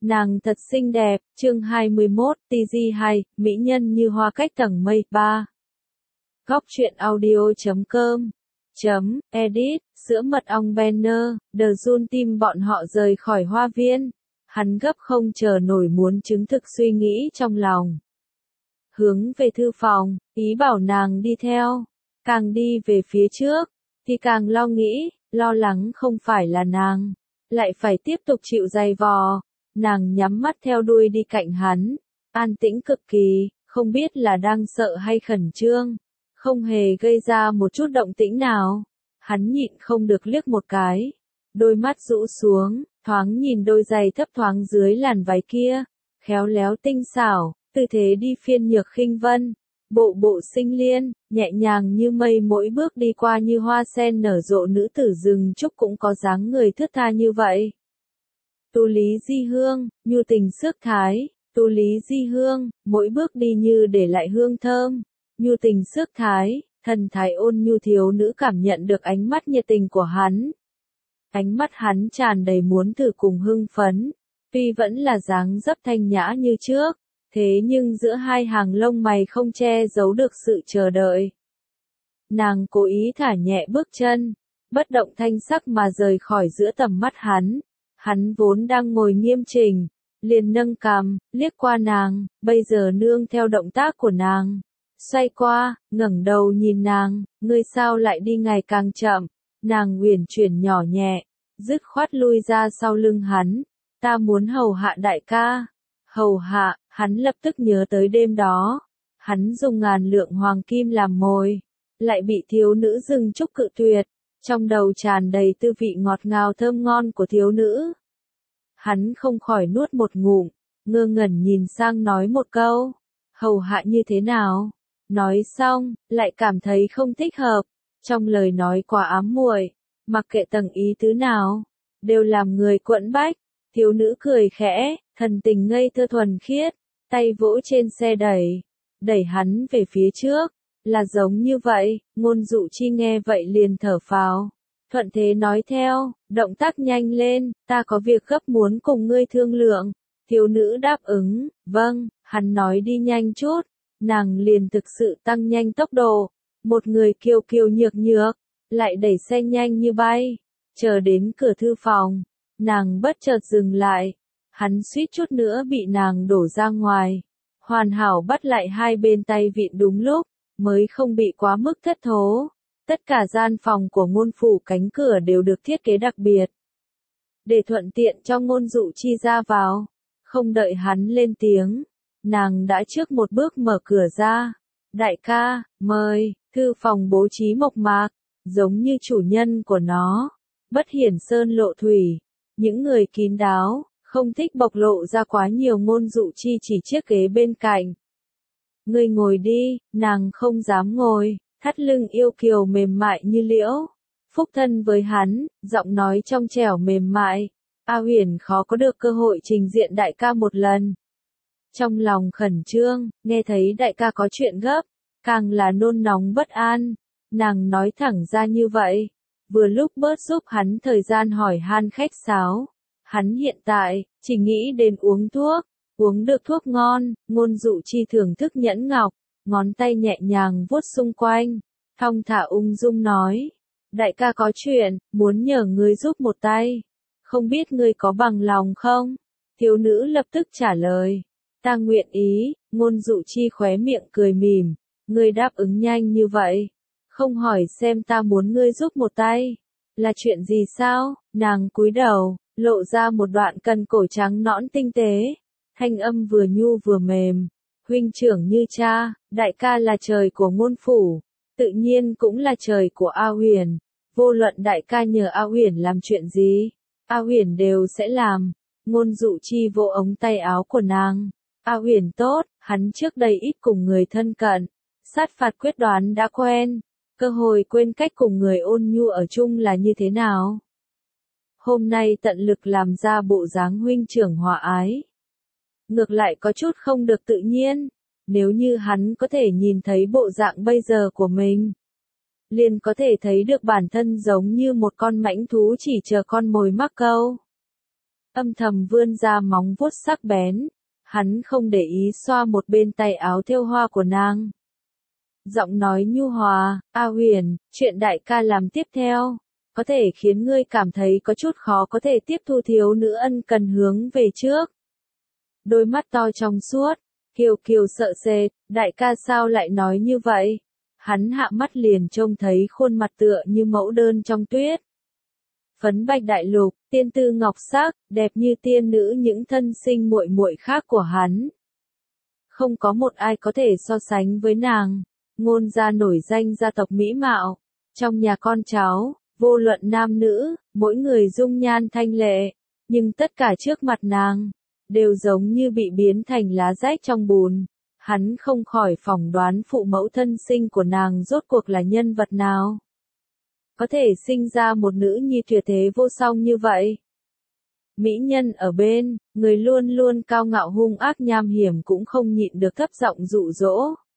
Nàng thật xinh đẹp, chương 21, TG2, mỹ nhân như hoa cách tầng mây, 3. Góc truyện audio.com edit, sữa mật ong banner, The Jun Team bọn họ rời khỏi hoa viên. Hắn gấp không chờ nổi muốn chứng thực suy nghĩ trong lòng. Hướng về thư phòng, ý bảo nàng đi theo. Càng đi về phía trước, thì càng lo nghĩ, lo lắng không phải là nàng, lại phải tiếp tục chịu dày vò. Nàng nhắm mắt theo đuôi đi cạnh hắn, an tĩnh cực kỳ, không biết là đang sợ hay khẩn trương, không hề gây ra một chút động tĩnh nào. Hắn nhịn không được liếc một cái, đôi mắt rũ xuống, thoáng nhìn đôi giày thấp thoáng dưới làn váy kia, khéo léo tinh xảo, tư thế đi phiên nhược khinh vân, bộ bộ sinh liên, nhẹ nhàng như mây, mỗi bước đi qua như hoa sen nở rộ. Nữ tử rừng trúc cũng có dáng người thướt tha như vậy. Tu lý di hương, nhu tình xước thái, tu lý di hương, mỗi bước đi như để lại hương thơm, nhu tình xước thái, thần thái ôn nhu. Thiếu nữ cảm nhận được ánh mắt nhiệt tình của hắn. Ánh mắt hắn tràn đầy muốn thử cùng hưng phấn, tuy vẫn là dáng dấp thanh nhã như trước, thế nhưng giữa hai hàng lông mày không che giấu được sự chờ đợi. Nàng cố ý thả nhẹ bước chân, bất động thanh sắc mà rời khỏi giữa tầm mắt hắn. Hắn vốn đang ngồi nghiêm chỉnh, liền nâng cằm, liếc qua nàng, bây giờ nương theo động tác của nàng. Xoay qua, ngẩng đầu nhìn nàng, ngươi sao lại đi ngày càng chậm. Nàng uyển chuyển nhỏ nhẹ, dứt khoát lui ra sau lưng hắn. Ta muốn hầu hạ đại ca. Hầu hạ, hắn lập tức nhớ tới đêm đó. Hắn dùng ngàn lượng hoàng kim làm mồi, lại bị thiếu nữ rừng trúc cự tuyệt. Trong đầu tràn đầy tư vị ngọt ngào thơm ngon của thiếu nữ. Hắn không khỏi nuốt một ngụm, ngơ ngẩn nhìn sang nói một câu, hầu hạ như thế nào? Nói xong, lại cảm thấy không thích hợp, trong lời nói quá ám muội, mặc kệ tầng ý tứ nào, đều làm người quẫn bách. Thiếu nữ cười khẽ, thần tình ngây thơ thuần khiết, tay vỗ trên xe đẩy hắn về phía trước, là giống như vậy. Ngôn Dụ Chi nghe vậy liền thở phào, thuận thế nói theo, động tác nhanh lên, ta có việc gấp muốn cùng ngươi thương lượng. Thiếu nữ đáp ứng, vâng. Hắn nói đi nhanh chút, nàng liền thực sự tăng nhanh tốc độ, một người kiêu kiêu nhược nhược, lại đẩy xe nhanh như bay. Chờ đến cửa thư phòng, nàng bất chợt dừng lại, hắn suýt chút nữa bị nàng đổ ra ngoài, hoàn hảo bắt lại hai bên tay vịn đúng lúc, mới không bị quá mức thất thố. Tất cả gian phòng của Ngôn phủ cánh cửa đều được thiết kế đặc biệt, để thuận tiện cho Ngôn Dụ Chi ra vào. Không đợi hắn lên tiếng, nàng đã trước một bước mở cửa ra. Đại ca, mời. Thư phòng bố trí mộc mạc, giống như chủ nhân của nó, bất hiển sơn lộ thủy. Những người kín đáo, không thích bộc lộ ra quá nhiều. Ngôn Dụ Chi chỉ chiếc ghế bên cạnh. Ngươi ngồi đi. Nàng không dám ngồi, thắt lưng yêu kiều mềm mại như liễu, phúc thân với hắn, giọng nói trong trẻo mềm mại. A Huyền khó có được cơ hội trình diện đại ca một lần. Trong lòng khẩn trương, nghe thấy đại ca có chuyện gấp, càng là nôn nóng bất an. Nàng nói thẳng ra như vậy, vừa lúc bớt giúp hắn thời gian hỏi han khách sáo. Hắn hiện tại, chỉ nghĩ đến uống thuốc, uống được thuốc ngon. Ngôn Dụ Chi thưởng thức nhẫn ngọc, ngón tay nhẹ nhàng vuốt xung quanh, thong thả ung dung nói, đại ca có chuyện, muốn nhờ ngươi giúp một tay, không biết ngươi có bằng lòng không? Thiếu nữ lập tức trả lời, ta nguyện ý. Ngôn Dụ Chi khóe miệng cười mỉm, ngươi đáp ứng nhanh như vậy, không hỏi xem ta muốn ngươi giúp một tay, là chuyện gì sao? Nàng cúi đầu, lộ ra một đoạn cần cổ trắng nõn tinh tế, thanh âm vừa nhu vừa mềm. Huynh trưởng như cha, đại ca là trời của Ngôn phủ, tự nhiên cũng là trời của A Huyền. Vô luận đại ca nhờ A Huyền làm chuyện gì, A Huyền đều sẽ làm. Ngôn Dụ Chi vỗ ống tay áo của nàng. A Huyền tốt, hắn trước đây ít cùng người thân cận, sát phạt quyết đoán đã quen, cơ hội quên cách cùng người ôn nhu ở chung là như thế nào. Hôm nay tận lực làm ra bộ dáng huynh trưởng hòa ái, ngược lại có chút không được tự nhiên. Nếu như hắn có thể nhìn thấy bộ dạng bây giờ của mình, liền có thể thấy được bản thân giống như một con mãnh thú chỉ chờ con mồi mắc câu. âm thầm vươn ra móng vuốt sắc bén. Hắn không để ý xoa một bên tay áo thêu hoa của nàng. Giọng nói nhu hòa, A Huyền, chuyện đại ca làm tiếp theo, có thể khiến ngươi cảm thấy có chút khó có thể tiếp thu thiếu nữ ân cần hướng về trước. Đôi mắt to trong suốt, Kiều Kiều sợ sệt, đại ca sao lại nói như vậy? Hắn hạ mắt liền trông thấy khuôn mặt tựa như mẫu đơn trong tuyết. Phấn bạch đại lục, tiên tư ngọc sắc, đẹp như tiên nữ những thân sinh muội muội khác của hắn. Không có một ai có thể so sánh với nàng. Ngôn gia nổi danh gia tộc mỹ mạo. Trong nhà con cháu, vô luận nam nữ, mỗi người dung nhan thanh lệ. Nhưng tất cả trước mặt nàng, đều giống như bị biến thành lá rách trong bùn. Hắn không khỏi phỏng đoán phụ mẫu thân sinh của nàng rốt cuộc là nhân vật nào. Có thể sinh ra một nữ nhi tuyệt thế vô song như vậy. Mỹ nhân ở bên, người luôn luôn cao ngạo hung ác nham hiểm cũng không nhịn được thấp giọng dụ dỗ.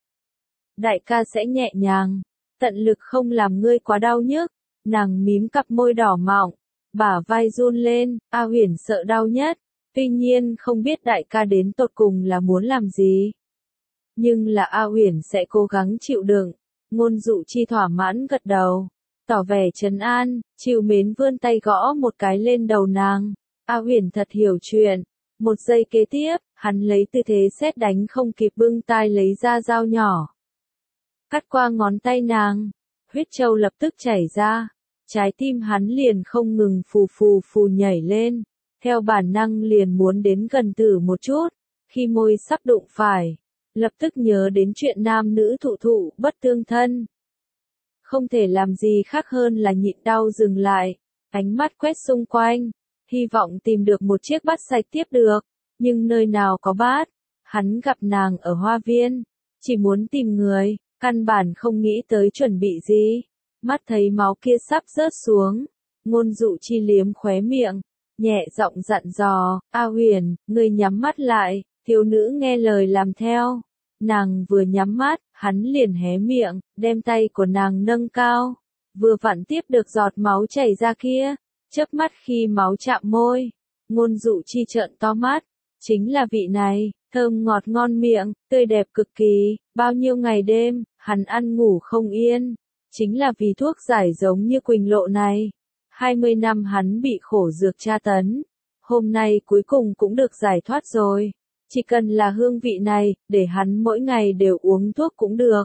Đại ca sẽ nhẹ nhàng, tận lực không làm ngươi quá đau nhức. Nàng mím cặp môi đỏ mọng, bả vai run lên, A Huyền sợ đau nhất. Tuy nhiên không biết đại ca đến tột cùng là muốn làm gì. Nhưng là A Huyền sẽ cố gắng chịu đựng. Ngôn Dụ Chi thỏa mãn gật đầu, tỏ vẻ trấn an, trìu mến vươn tay gõ một cái lên đầu nàng. A Huyền thật hiểu chuyện. Một giây kế tiếp, hắn lấy tư thế sét đánh không kịp bưng tai lấy ra dao nhỏ. Cắt qua ngón tay nàng, huyết châu lập tức chảy ra. Trái tim hắn liền không ngừng phù phù phù nhảy lên. Theo bản năng liền muốn đến gần thử một chút. Khi môi sắp đụng phải, lập tức nhớ đến chuyện nam nữ thụ thụ bất tương thân. Không thể làm gì khác hơn là nhịn đau dừng lại. Ánh mắt quét xung quanh, hy vọng tìm được một chiếc bát sạch tiếp được. Nhưng nơi nào có bát, hắn gặp nàng ở hoa viên. Chỉ muốn tìm người, căn bản không nghĩ tới chuẩn bị gì. Mắt thấy máu kia sắp rớt xuống. Ngôn Dụ Chi liếm khóe miệng, nhẹ giọng dặn dò, A Huyền, ngươi nhắm mắt lại. Thiếu nữ nghe lời làm theo. Nàng vừa nhắm mắt, hắn liền hé miệng, đem tay của nàng nâng cao. Vừa vặn tiếp được giọt máu chảy ra kia. Chớp mắt khi máu chạm môi. Ngôn Dụ Chi trợn to mắt. Chính là vị này, thơm ngọt ngon miệng, tươi đẹp cực kỳ. Bao nhiêu ngày đêm, hắn ăn ngủ không yên. Chính là vì thuốc giải giống như Quỳnh Lộ này. 20 năm hắn bị khổ dược tra tấn. Hôm nay cuối cùng cũng được giải thoát rồi. Chỉ cần là hương vị này, để hắn mỗi ngày đều uống thuốc cũng được.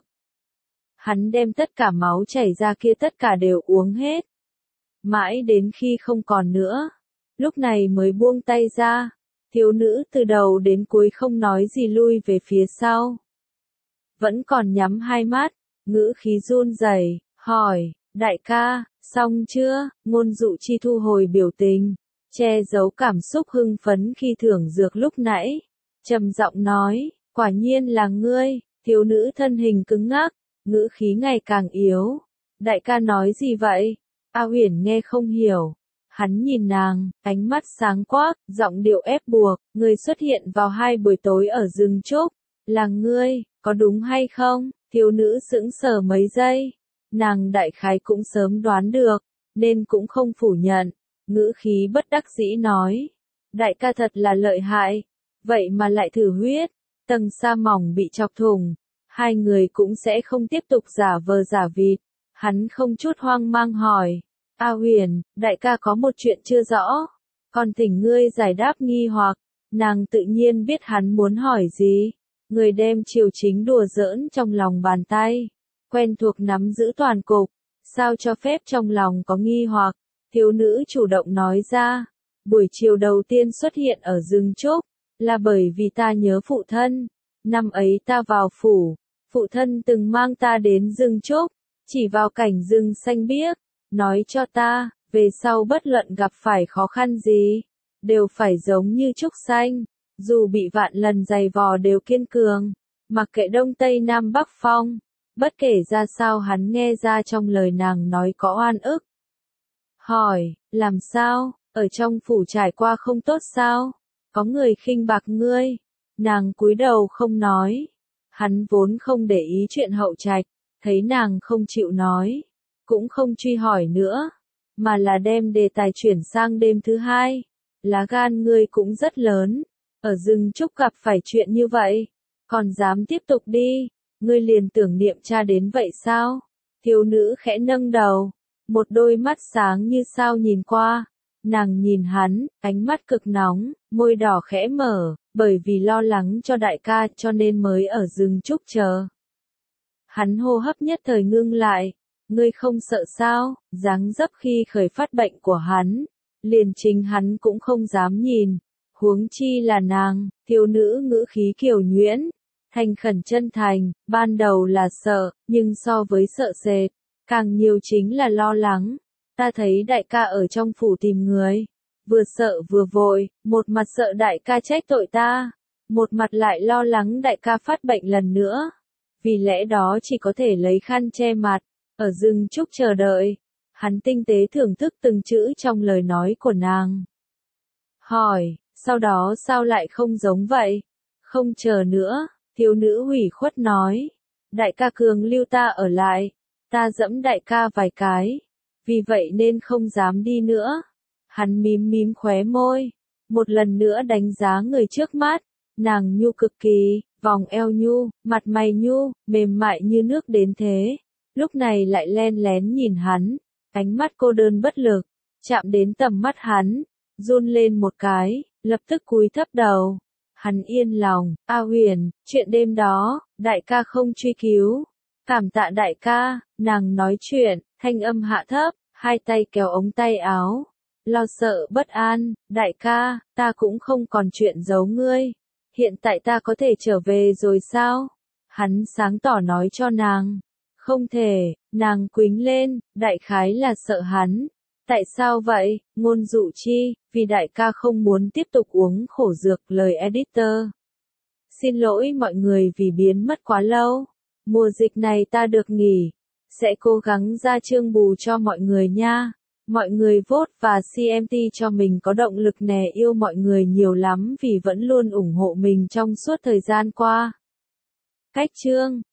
Hắn đem tất cả máu chảy ra kia tất cả đều uống hết. Mãi đến khi không còn nữa. Lúc này mới buông tay ra. Thiếu nữ từ đầu đến cuối không nói gì lui về phía sau. Vẫn còn nhắm hai mắt, ngữ khí run rẩy, hỏi, đại ca, xong chưa? Ngôn Dụ Chi thu hồi biểu tình, che giấu cảm xúc hưng phấn khi thưởng dược lúc nãy. Trầm giọng nói, quả nhiên là ngươi. Thiếu nữ thân hình cứng ngắc, ngữ khí ngày càng yếu. Đại ca nói gì vậy? A Huyền nghe không hiểu. Hắn nhìn nàng, ánh mắt sáng quắc, giọng điệu ép buộc, ngươi xuất hiện vào 2 buổi tối ở rừng trúc. Là ngươi, có đúng hay không? Thiếu nữ sững sờ mấy giây. Nàng đại khái cũng sớm đoán được, nên cũng không phủ nhận. Ngữ khí bất đắc dĩ nói. Đại ca thật là lợi hại. Vậy mà lại thử huyết. Tầng sa mỏng bị chọc thủng. Hai người cũng sẽ không tiếp tục giả vờ giả vịt. Hắn không chút hoang mang hỏi. A Huyền, đại ca có một chuyện chưa rõ. Còn thỉnh ngươi giải đáp nghi hoặc. Nàng tự nhiên biết hắn muốn hỏi gì. Người đem triều chính đùa giỡn trong lòng bàn tay. Quen thuộc nắm giữ toàn cục. Sao cho phép trong lòng có nghi hoặc. Thiếu nữ chủ động nói ra. Buổi chiều đầu tiên xuất hiện ở rừng trúc. Là bởi vì ta nhớ phụ thân. Năm ấy ta vào phủ. Phụ thân từng mang ta đến rừng trúc. Chỉ vào cảnh rừng xanh biếc. Nói cho ta, về sau bất luận gặp phải khó khăn gì. Đều phải giống như trúc xanh. Dù bị vạn lần giày vò đều kiên cường. Mặc kệ đông tây nam bắc phong. Bất kể ra sao hắn nghe ra trong lời nàng nói có oan ức. Hỏi, làm sao, ở trong phủ trải qua không tốt sao? Có người khinh bạc ngươi. Nàng cúi đầu không nói. Hắn vốn không để ý chuyện hậu trạch. Thấy nàng không chịu nói. Cũng không truy hỏi nữa. Mà là đem đề tài chuyển sang đêm thứ hai. lá gan ngươi cũng rất lớn. Ở rừng trúc gặp phải chuyện như vậy, còn dám tiếp tục đi, ngươi liền tưởng niệm cha đến vậy sao? Thiếu nữ khẽ nâng đầu, một đôi mắt sáng như sao nhìn qua. Nàng nhìn hắn, ánh mắt cực nóng, môi đỏ khẽ mở, bởi vì lo lắng cho đại ca cho nên mới ở rừng trúc chờ. Hắn hô hấp nhất thời ngưng lại, ngươi không sợ sao? Dáng dấp khi khởi phát bệnh của hắn, liền chính hắn cũng không dám nhìn, huống chi là nàng. Thiếu nữ ngữ khí kiều nhuyễn, thành khẩn chân thành, ban đầu là sợ, nhưng so với sợ sệt, càng nhiều chính là lo lắng. Ta thấy đại ca ở trong phủ tìm người, vừa sợ vừa vội, một mặt sợ đại ca trách tội ta, một mặt lại lo lắng đại ca phát bệnh lần nữa. Vì lẽ đó chỉ có thể lấy khăn che mặt, ở rừng trúc chờ đợi. Hắn tinh tế thưởng thức từng chữ trong lời nói của nàng. Hỏi, sau đó sao lại không giống vậy? Không chờ nữa, thiếu nữ hủy khuất nói. Đại ca cường lưu ta ở lại, ta giẫm đại ca vài cái, vì vậy nên không dám đi nữa. Hắn mím mím khóe môi, một lần nữa đánh giá người trước mắt, nàng nhu cực kỳ, vòng eo nhu, mặt mày nhu, mềm mại như nước đến thế. Lúc này lại len lén nhìn hắn, ánh mắt cô đơn bất lực, chạm đến tầm mắt hắn, run lên một cái, lập tức cúi thấp đầu. Hắn yên lòng, A Huyền, chuyện đêm đó, đại ca không truy cứu. Cảm tạ đại ca, nàng nói chuyện, thanh âm hạ thấp, hai tay kéo ống tay áo. Lo sợ bất an, đại ca, ta cũng không còn chuyện giấu ngươi. Hiện tại ta có thể trở về rồi sao? Hắn sáng tỏ nói cho nàng. Không thể, nàng quính lên, đại khái là sợ hắn. Tại sao vậy? Ngôn dụ chi, vì đại ca không muốn tiếp tục uống khổ dược, lời editor. Xin lỗi mọi người vì biến mất quá lâu. Mùa dịch này ta được nghỉ, sẽ cố gắng ra chương bù cho mọi người nha. Mọi người vote và CMT cho mình có động lực nè, yêu mọi người nhiều lắm vì vẫn luôn ủng hộ mình trong suốt thời gian qua. Cách chương